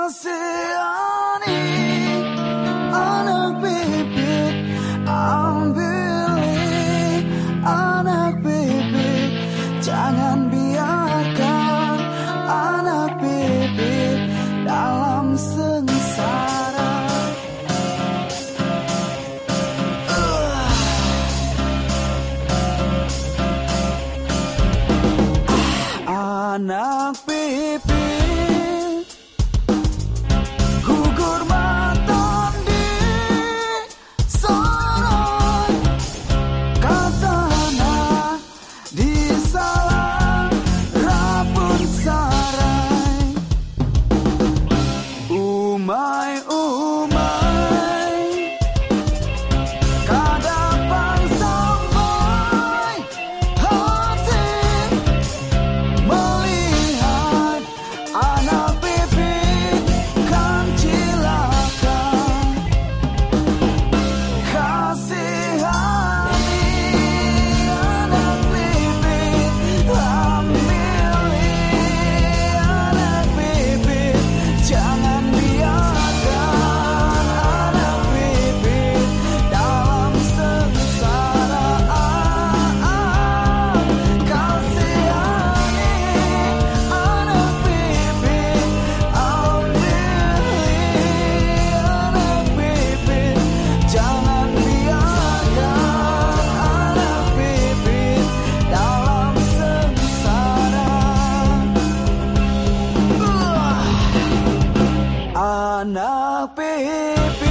Kasihani anak bibit, ambil anak bibit, jangan biarkan anak bibit dalam sengsara. Anak bibit gugur matan di sorot, katana di salah rapun sarai. Umai umai kadapang sampai hati melihat anak bibit kan cilaka. Kasihani anak bibit, ambil anak bibit, jangan biarkan anak bibit dalam sengsara. Kasihani anak bibit, ambil anak bibit, jangan biarkan anak bibit dalam sengsara. Anak bibit